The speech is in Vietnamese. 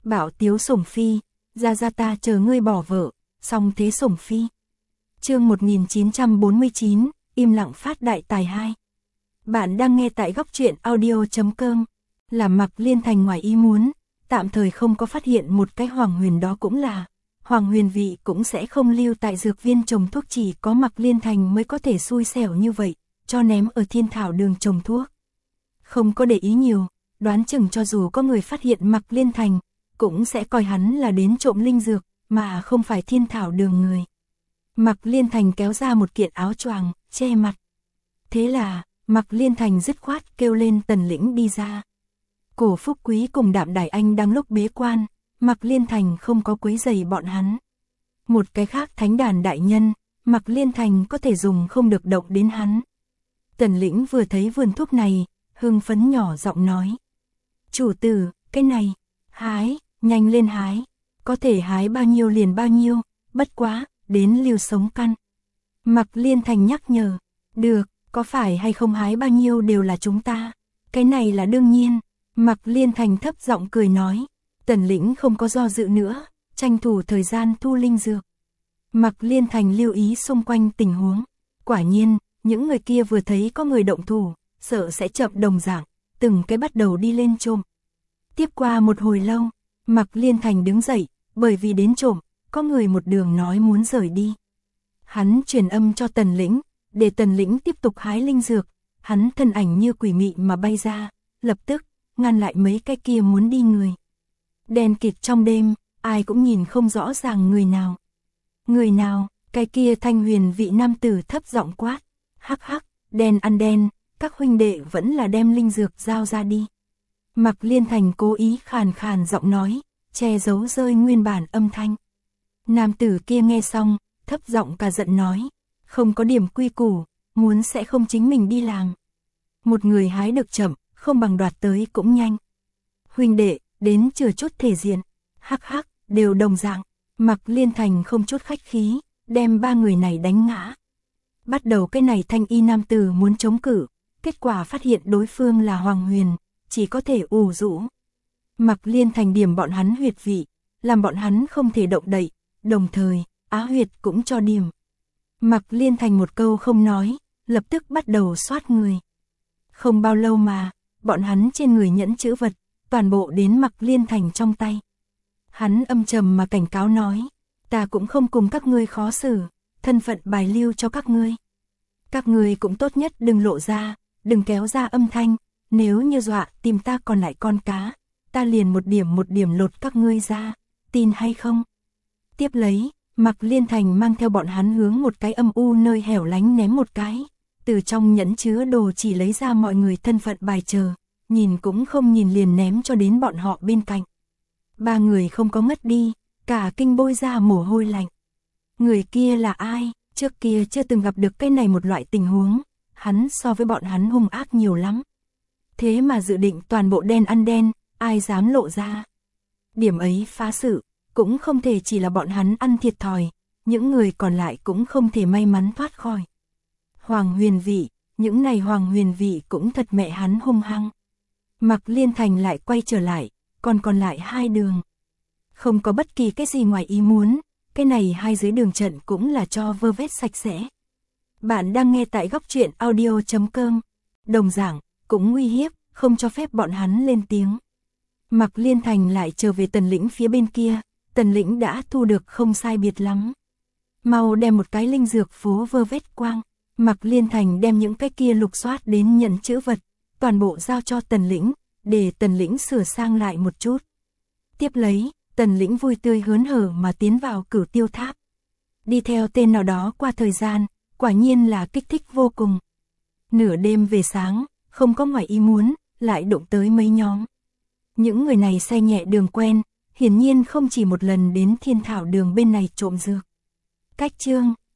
Bảo Tiếu Sủng Phi, ra ta chờ ngươi bỏ vợ, song thế Sủng Phi. Chương 1949, im lặng phát đại tài 2. Bạn đang nghe tại góc truyện audio.com. Là Mạc Liên Thành ngoài ý muốn, tạm thời không có phát hiện một cái hoàng huyền, đó cũng là hoàng huyền vị cũng sẽ không lưu tại dược viên trồng thuốc, chỉ có Mạc Liên Thành mới có thể xui xẻo như vậy, cho ném ở Thiên Thảo Đường trồng thuốc. Không có để ý nhiều, đoán chừng cho dù có người phát hiện Mạc Liên Thành, cũng sẽ coi hắn là đến trộm linh dược, mà không phải Thiên Thảo Đường người. Mạc Liên Thành kéo ra một kiện áo choàng, che mặt. Thế là, Mạc Liên Thành dứt khoát kêu lên Tần Lĩnh đi ra. Cổ Phúc Quý cùng Đạm Đài Anh đang lúc bế quan, Mạc Liên Thành không có quấy rầy bọn hắn. Một cái khác thánh đàn đại nhân, Mạc Liên Thành có thể dùng không được động đến hắn. Tần Lĩnh vừa thấy vườn thuốc này, hưng phấn nhỏ giọng nói. Chủ tử, cái này, hái, nhanh lên hái, có thể hái bao nhiêu liền bao nhiêu, bất quá, đến lưu sống căn. Mạc Liên Thành nhắc nhở, được, có phải hay không hái bao nhiêu đều là chúng ta, cái này là đương nhiên. Mạc Liên Thành thấp giọng cười nói. Tần Lĩnh không có do dự nữa, tranh thủ thời gian thu linh dược. Mạc Liên Thành lưu ý xung quanh tình huống. Quả nhiên, những người kia vừa thấy có người động thủ, sợ sẽ chậm đồng dạng, từng cái bắt đầu đi lên trộm. Tiếp qua một hồi lâu, Mạc Liên Thành đứng dậy, bởi vì đến trộm, có người một đường nói muốn rời đi. Hắn truyền âm cho Tần Lĩnh, để Tần Lĩnh tiếp tục hái linh dược. Hắn thân ảnh như quỷ mị mà bay ra, lập tức ngăn lại mấy cái kia muốn đi người. Đen kịt trong đêm, ai cũng nhìn không rõ ràng người nào. Người nào, cái kia thanh huyền vị nam tử thấp giọng quát. Hắc hắc, đen ăn đen, các huynh đệ vẫn là đem linh dược giao ra đi. Mạc Liên Thành cố ý khàn khàn giọng nói, che giấu rơi nguyên bản âm thanh. Nam tử kia nghe xong, thấp giọng cả giận nói, không có điểm quy củ, muốn sẽ không chính mình đi làm. Một người hái được chậm, không bằng đoạt tới cũng nhanh. Huynh đệ, đến chừa chút thể diện. Hắc hắc, đều đồng dạng. Mạc Liên Thành không chút khách khí, đem ba người này đánh ngã. Bắt đầu cái này thanh y nam tử muốn chống cự, kết quả phát hiện đối phương là Hoàng Huyền, chỉ có thể ù rũ. Mạc Liên Thành điểm bọn hắn huyệt vị, làm bọn hắn không thể động đậy, đồng thời, á huyệt cũng cho điểm. Mạc Liên Thành một câu không nói, lập tức bắt đầu soát người. Không bao lâu mà, bọn hắn trên người nhẫn chữ vật, toàn bộ đến Mạc Liên Thành trong tay. Hắn âm trầm mà cảnh cáo nói, ta cũng không cùng các ngươi khó xử, thân phận bài lưu cho các ngươi. Các ngươi cũng tốt nhất đừng lộ ra, đừng kéo ra âm thanh, nếu như dọa tìm ta còn lại con cá, ta liền một điểm lột các ngươi ra, tin hay không? Tiếp lấy, Mạc Liên Thành mang theo bọn hắn hướng một cái âm u nơi hẻo lánh ném một cái, từ trong nhẫn chứa đồ chỉ lấy ra mọi người thân phận bài chờ, nhìn cũng không nhìn liền ném cho đến bọn họ bên cạnh. Ba người không có ngất đi, cả kinh bôi ra mồ hôi lạnh. Người kia là ai? Trước kia chưa từng gặp được cái này một loại tình huống, hắn so với bọn hắn hung ác nhiều lắm. Thế mà dự định toàn bộ đen ăn đen, ai dám lộ ra. Điểm ấy phá sự, cũng không thể chỉ là bọn hắn ăn thiệt thòi, những người còn lại cũng không thể may mắn thoát khỏi. Hoàng huyền vị, những này hoàng huyền vị cũng thật mẹ hắn hung hăng. Mạc Liên Thành lại quay trở lại, còn lại hai đường. Không có bất kỳ cái gì ngoài ý muốn, cái này hai dưới đường trận cũng là cho vơ vét sạch sẽ. Bạn đang nghe tại góc truyện audio.com. Đồng dạng, cũng nguy hiếp, không cho phép bọn hắn lên tiếng. Mạc Liên Thành lại trở về Tần Lĩnh phía bên kia, Tần Lĩnh đã thu được không sai biệt lắm. Mau đem một cái linh dược phố vơ vét quang. Mạc Liên Thành đem những cái kia lục soát đến nhận chữ vật, toàn bộ giao cho Tần Lĩnh, để Tần Lĩnh sửa sang lại một chút. Tiếp lấy, Tần Lĩnh vui tươi hớn hở mà tiến vào Cửu Tiêu Tháp. Đi theo tên nào đó qua thời gian, quả nhiên là kích thích vô cùng. Nửa đêm về sáng, không có ngoài ý muốn, lại đụng tới mấy nhóm. Những người này xe nhẹ đường quen, hiển nhiên không chỉ một lần đến Thiên Thảo Đường bên này trộm dược. Cách chương